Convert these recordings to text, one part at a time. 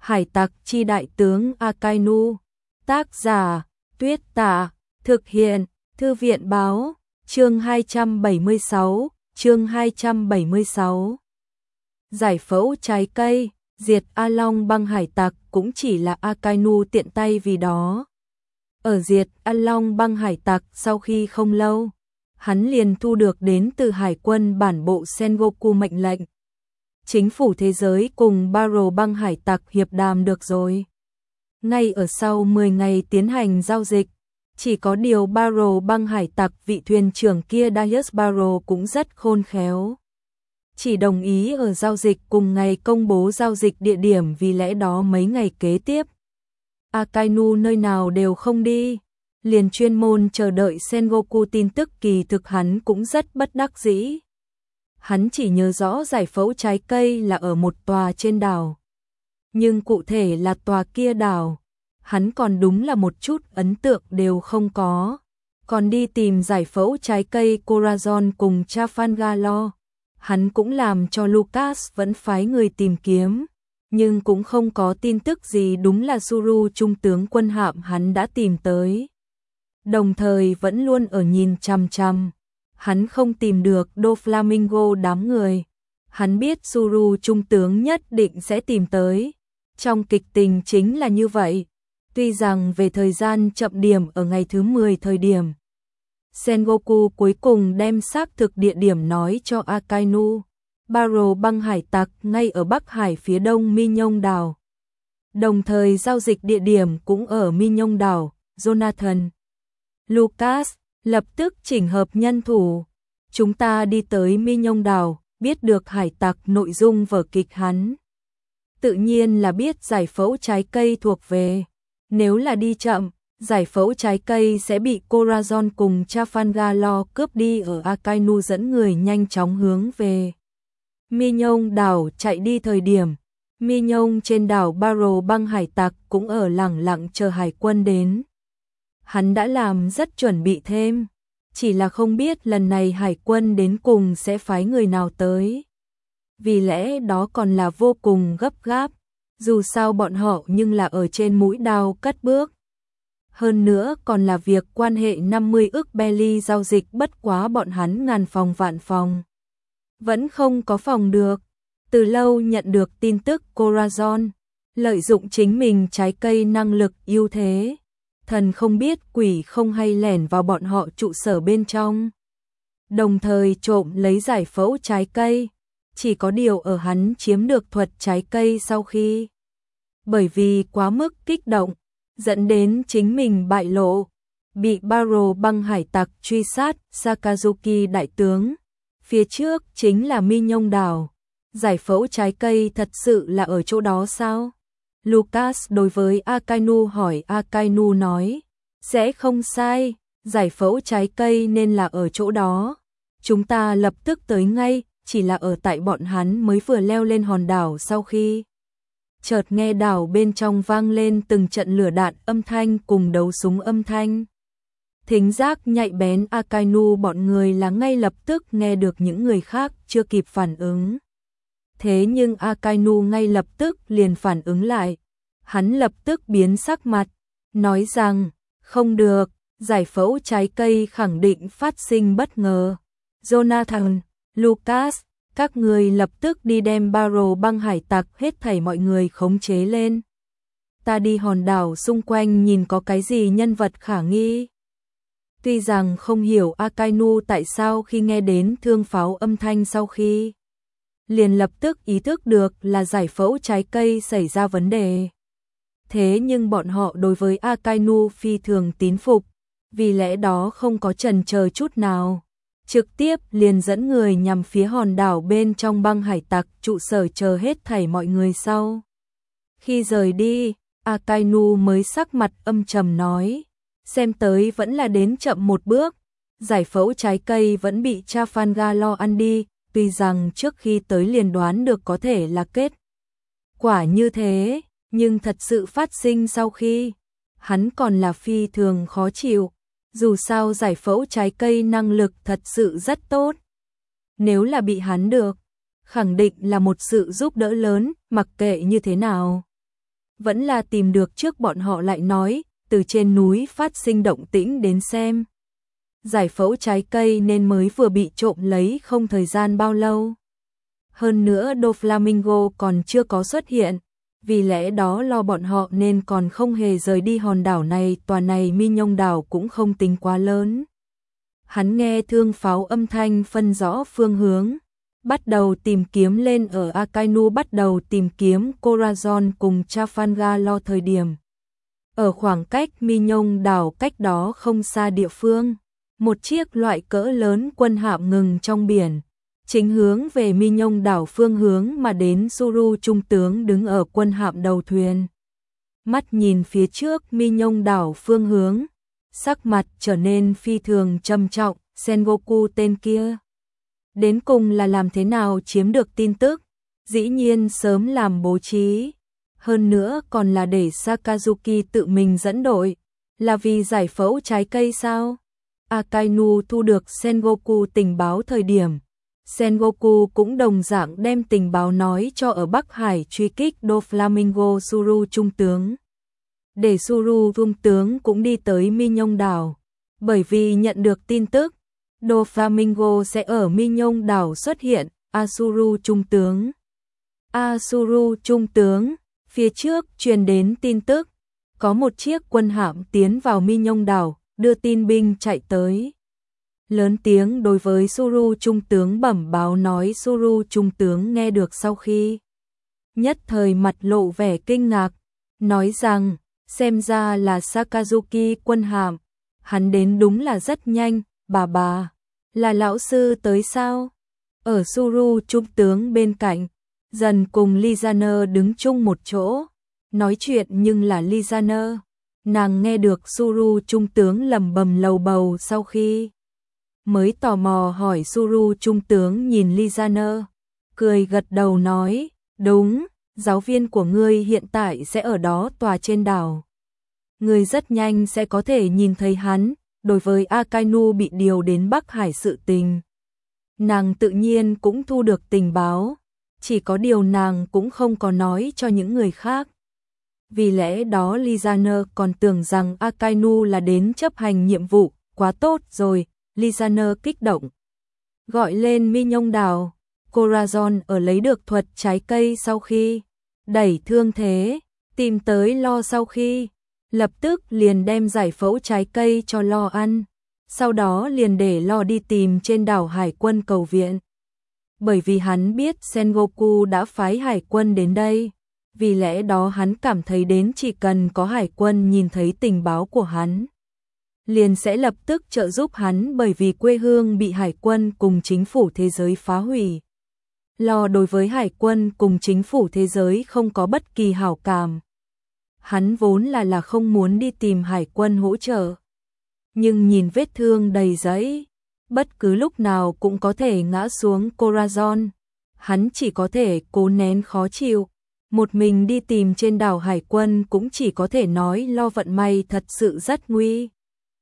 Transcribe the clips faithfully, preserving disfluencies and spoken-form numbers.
Hải tặc chi đại tướng Akainu. Tác giả Tuyết Tạ. Thực hiện Thư viện báo. Chương hai trăm bảy mươi sáu. Chương hai trăm bảy mươi sáu. Giải phẫu trái cây. Diệt A Long băng hải tặc cũng chỉ là Akainu tiện tay vì đó. Ở diệt A Long băng hải tặc sau khi không lâu, hắn liền thu được đến từ hải quân bản bộ Sengoku mệnh lệnh. Chính phủ thế giới cùng Barrow băng hải tặc hiệp đàm được rồi. Ngay ở sau mười ngày tiến hành giao dịch, chỉ có điều Barrow băng hải tặc vị thuyền trưởng kia Darius Barrow cũng rất khôn khéo. Chỉ đồng ý ở giao dịch cùng ngày công bố giao dịch địa điểm, vì lẽ đó mấy ngày kế tiếp, Akainu nơi nào đều không đi, liền chuyên môn chờ đợi Sengoku tin tức. Kỳ thực hắn cũng rất bất đắc dĩ. Hắn chỉ nhớ rõ giải phẫu trái cây là ở một tòa trên đảo, nhưng cụ thể là tòa kia đảo, hắn còn đúng là một chút ấn tượng đều không có. Còn đi tìm giải phẫu trái cây Corazon cùng Trafalgar, hắn cũng làm cho Lucas vẫn phái người tìm kiếm, nhưng cũng không có tin tức gì. Đúng là Zuru trung tướng quân hạm hắn đã tìm tới, đồng thời vẫn luôn ở nhìn chằm chằm. Hắn không tìm được Doflamingo đám người. Hắn biết Zuru trung tướng nhất định sẽ tìm tới. Trong kịch tình chính là như vậy. Tuy rằng về thời gian chậm điểm ở ngày thứ mười thời điểm, Sengoku cuối cùng đem xác thực địa điểm nói cho Akainu. Barrow băng hải tặc ngay ở Bắc Hải phía đông Mi Nhông đảo. Đồng thời giao dịch địa điểm cũng ở Mi Nhông đảo. Jonathan, Lucas lập tức chỉnh hợp nhân thủ. Chúng ta đi tới Mi Nhông đảo, biết được hải tặc nội dung vở kịch hắn. Tự nhiên là biết giải phẫu trái cây thuộc về. Nếu là đi chậm, giải phẫu trái cây sẽ bị Corazon cùng Trafalgar cướp đi. Ở Akainu dẫn người nhanh chóng hướng về Mi Nhông đảo chạy đi thời điểm, Mi Nhông trên đảo Barrow băng hải tặc cũng ở lẳng lặng chờ hải quân đến. Hắn đã làm rất chuẩn bị thêm, chỉ là không biết lần này hải quân đến cùng sẽ phái người nào tới. Vì lẽ đó còn là vô cùng gấp gáp, dù sao bọn họ nhưng là ở trên mũi đao cất bước. Hơn nữa còn là việc quan hệ năm mươi ức belly giao dịch, bất quá bọn hắn ngàn phòng vạn phòng, vẫn không có phòng được. Từ lâu nhận được tin tức Corazon lợi dụng chính mình trái cây năng lực ưu thế, thần không biết quỷ không hay lẻn vào bọn họ trụ sở bên trong, đồng thời trộm lấy giải phẫu trái cây. Chỉ có điều ở hắn chiếm được thuật trái cây sau khi, bởi vì quá mức kích động, dẫn đến chính mình bại lộ, bị Barrow băng hải tặc truy sát. Sakazuki đại tướng, phía trước chính là Mi Nhông đảo. Giải phẫu trái cây thật sự là ở chỗ đó sao? Lucas đối với Akainu hỏi. Akainu nói, sẽ không sai, giải phẫu trái cây nên là ở chỗ đó. Chúng ta lập tức tới ngay, chỉ là ở tại bọn hắn mới vừa leo lên hòn đảo sau khi, chợt nghe đảo bên trong vang lên từng trận lửa đạn âm thanh cùng đấu súng âm thanh. Thính giác nhạy bén Akainu bọn người là ngay lập tức nghe được, những người khác chưa kịp phản ứng. Thế nhưng Akainu ngay lập tức liền phản ứng lại. Hắn lập tức biến sắc mặt, nói rằng, không được, giải phẫu trái cây khẳng định phát sinh bất ngờ. Jonathan, Lucas, các người lập tức đi đem Barrow băng hải tặc hết thảy mọi người khống chế lên. Ta đi hòn đảo xung quanh nhìn có cái gì nhân vật khả nghi. Tuy rằng không hiểu Akainu tại sao khi nghe đến thương pháo âm thanh sau khi, liền lập tức ý thức được là giải phẫu trái cây xảy ra vấn đề. Thế nhưng bọn họ đối với Akainu phi thường tín phục, vì lẽ đó không có chần chờ chút nào, trực tiếp liền dẫn người nhằm phía hòn đảo bên trong băng hải tặc trụ sở chờ hết thảy mọi người sau. Khi rời đi, Akainu mới sắc mặt âm trầm nói, xem tới vẫn là đến chậm một bước, giải phẫu trái cây vẫn bị Trafalgar ăn đi. Tuy rằng trước khi tới liền đoán được có thể là kết quả như thế, nhưng thật sự phát sinh sau khi, hắn còn là phi thường khó chịu. Dù sao giải phẫu trái cây năng lực thật sự rất tốt. Nếu là bị hắn được, khẳng định là một sự giúp đỡ lớn, mặc kệ như thế nào. vẫn là tìm được trước bọn họ lại nói, từ trên núi phát sinh động tĩnh đến xem. Giải phẫu trái cây nên mới vừa bị trộm lấy không thời gian bao lâu. Hơn nữa Doflamingo còn chưa có xuất hiện, vì lẽ đó lo bọn họ nên còn không hề rời đi hòn đảo này, tòa này Mi Nhông đảo cũng không tính quá lớn. Hắn nghe thương pháo âm thanh phân rõ phương hướng, bắt đầu tìm kiếm lên ở Akainu, bắt đầu tìm kiếm Corazon cùng Trafalgar thời điểm. Ở khoảng cách Mi Nhông đảo cách đó không xa địa phương, một chiếc loại cỡ lớn quân hạm ngừng trong biển, chính hướng về Mi Nhông đảo phương hướng mà đến. Suru trung tướng đứng ở quân hạm đầu thuyền, mắt nhìn phía trước Mi Nhông đảo phương hướng, sắc mặt trở nên phi thường trầm trọng. Sengoku tên kia đến cùng là làm thế nào chiếm được tin tức, dĩ nhiên sớm làm bố trí, hơn nữa còn là để Sakazuki tự mình dẫn đội, là vì giải phẫu trái cây sao? Akainu thu được Sengoku tình báo thời điểm, Sengoku cũng đồng dạng đem tình báo nói cho ở Bắc Hải truy kích Doflamingo Suru trung tướng, để Suru trung tướng cũng đi tới Mi Nhông đảo, bởi vì nhận được tin tức Doflamingo sẽ ở Mi Nhông đảo xuất hiện. Asuru trung tướng, Asuru trung tướng, phía trước truyền đến tin tức, có một chiếc quân hạm tiến vào Mi Nhông đảo, đưa tin binh chạy tới. Lớn tiếng đối với Suru trung tướng bẩm báo nói. Suru trung tướng nghe được sau khi nhất thời mặt lộ vẻ kinh ngạc, nói rằng xem ra là Sakazuki quân hạm, hắn đến đúng là rất nhanh. Bà bà, là lão sư tới sao? Ở Suru trung tướng bên cạnh, dần cùng Lizaner đứng chung một chỗ, nói chuyện nhưng là Lizaner. Nàng nghe được Suru trung tướng lẩm bẩm lầu bầu sau khi mới tò mò hỏi. Suru trung tướng nhìn Lizaner, cười gật đầu nói, đúng, giáo viên của ngươi hiện tại sẽ ở đó tòa trên đảo. Ngươi rất nhanh sẽ có thể nhìn thấy hắn. Đối với Akainu bị điều đến Bắc Hải sự tình, nàng tự nhiên cũng thu được tình báo, chỉ có điều nàng cũng không có nói cho những người khác. Vì lẽ đó Lizaner còn tưởng rằng Akainu là đến chấp hành nhiệm vụ, quá tốt rồi. Lizaner kích động gọi lên Mi Nhông đảo. Corazon ở lấy được thuật trái cây sau khi đẩy thương thế, tìm tới Lo sau khi lập tức liền đem giải phẫu trái cây cho Lo ăn, sau đó liền để Lo đi tìm trên đảo hải quân cầu viện. Bởi vì hắn biết Sengoku đã phái hải quân đến đây, vì lẽ đó hắn cảm thấy đến chỉ cần có hải quân nhìn thấy tình báo của hắn, liền sẽ lập tức trợ giúp hắn, bởi vì quê hương bị hải quân cùng chính phủ thế giới phá hủy. Lo đối với hải quân cùng chính phủ thế giới không có bất kỳ hảo cảm. Hắn vốn là là không muốn đi tìm hải quân hỗ trợ. Nhưng nhìn vết thương đầy giấy, bất cứ lúc nào cũng có thể ngã xuống Corazon. Hắn chỉ có thể cố nén khó chịu. Một mình đi tìm trên đảo hải quân cũng chỉ có thể nói Lo vận may thật sự rất nguy.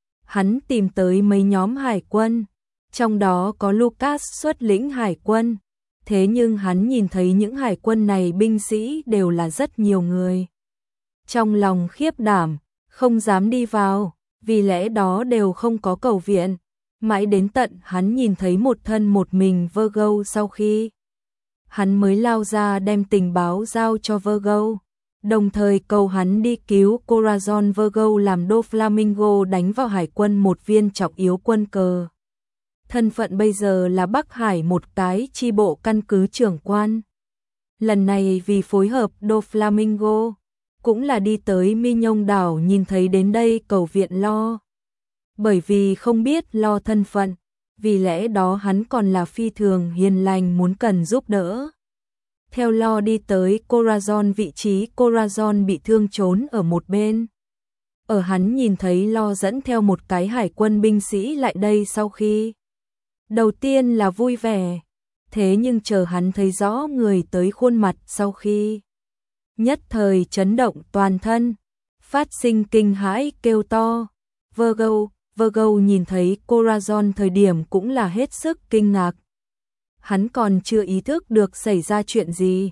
Hắn tìm tới mấy nhóm hải quân, trong đó có Lucas xuất lĩnh hải quân. Thế nhưng hắn nhìn thấy những hải quân này binh sĩ đều là rất nhiều người. Trong lòng khiếp đảm, không dám đi vào, vì lẽ đó đều không có cầu viện. Mãi đến tận hắn nhìn thấy một thân một mình Virgo sau khi hắn mới lao ra đem tình báo giao cho Virgo, đồng thời cầu hắn đi cứu Corazon. Virgo làm Doflamingo đánh vào hải quân một viên trọng yếu quân cờ. Thân phận bây giờ là Bắc Hải một cái chi bộ căn cứ trưởng quan. Lần này vì phối hợp Doflamingo, cũng là đi tới Mi Nhông đảo nhìn thấy đến đây cầu viện Lo. Bởi vì không biết Lo thân phận, vì lẽ đó hắn còn là phi thường hiền lành muốn cần giúp đỡ. Theo Lo đi tới Corazon vị trí, Corazon bị thương trốn ở một bên. Ở hắn nhìn thấy Lo dẫn theo một cái hải quân binh sĩ lại đây sau khi đầu tiên là vui vẻ, thế nhưng chờ hắn thấy rõ người tới khuôn mặt sau khi nhất thời chấn động toàn thân, phát sinh kinh hãi kêu to. Virgo, Virgo nhìn thấy Corazon thời điểm cũng là hết sức kinh ngạc. Hắn còn chưa ý thức được xảy ra chuyện gì,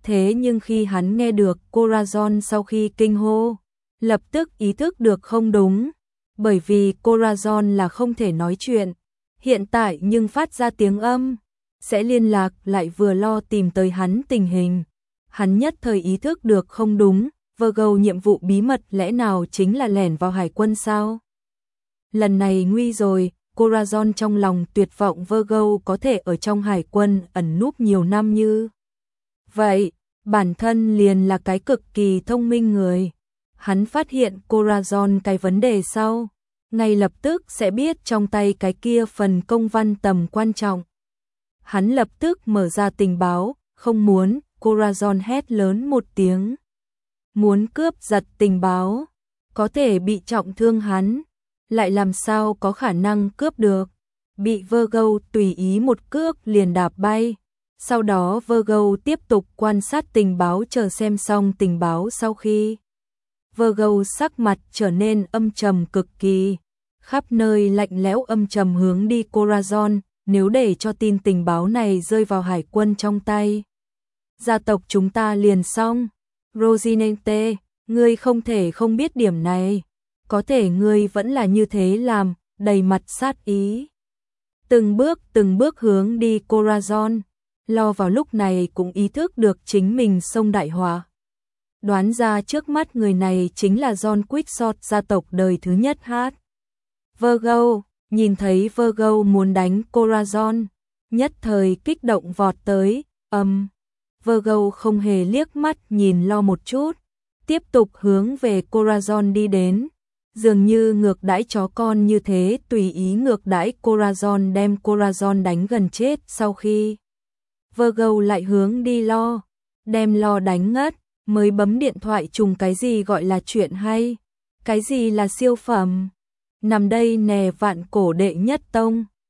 Thế nhưng khi hắn nghe được Corazon sau khi kinh hô, lập tức ý thức được không đúng, bởi vì Corazon là không thể nói chuyện, hiện tại nhưng phát ra tiếng âm, sẽ liên lạc lại vừa lo tìm tới hắn tình hình. Hắn nhất thời ý thức được không đúng, Virgo nhiệm vụ bí mật lẽ nào chính là lẻn vào hải quân sao? Lần này nguy rồi, Corazon trong lòng tuyệt vọng Virgo có thể ở trong hải quân ẩn núp nhiều năm như vậy, bản thân liền là cái cực kỳ thông minh người. Hắn phát hiện Corazon cái vấn đề sau, ngay lập tức sẽ biết trong tay cái kia phần công văn tầm quan trọng. Hắn lập tức mở ra tình báo, không muốn, Corazon hét lớn một tiếng. Muốn cướp giật tình báo, có thể bị trọng thương hắn, lại làm sao có khả năng cướp được. Bị Virgo tùy ý một cước liền đạp bay. Sau đó Virgo tiếp tục quan sát tình báo chờ xem xong tình báo sau khi. Virgo sắc mặt trở nên âm trầm cực kỳ, khắp nơi lạnh lẽo âm trầm hướng đi Corazon, nếu để cho tin tình báo này rơi vào hải quân trong tay. Gia tộc chúng ta liền xong. Rosinante, ngươi không thể không biết điểm này, có thể ngươi vẫn là như thế làm, đầy mặt sát ý. Từng bước từng bước hướng đi Corazon, lo vào lúc này cũng ý thức được chính mình xông đại họa. Đoán ra trước mắt người này chính là John Quixote gia tộc đời thứ nhất hát. Virgo, nhìn thấy Virgo muốn đánh Corazon, nhất thời kích động vọt tới, âm. Virgo không hề liếc mắt nhìn lo một chút, tiếp tục hướng về Corazon đi đến, dường như ngược đãi chó con như thế, tùy ý ngược đãi Corazon, đem Corazon đánh gần chết. Sau khi Virgo lại hướng đi lo, đem lo đánh ngất, mới bấm điện thoại trùng cái gì gọi là chuyện hay, cái gì là siêu phẩm. Nằm đây nè vạn cổ đệ nhất tông.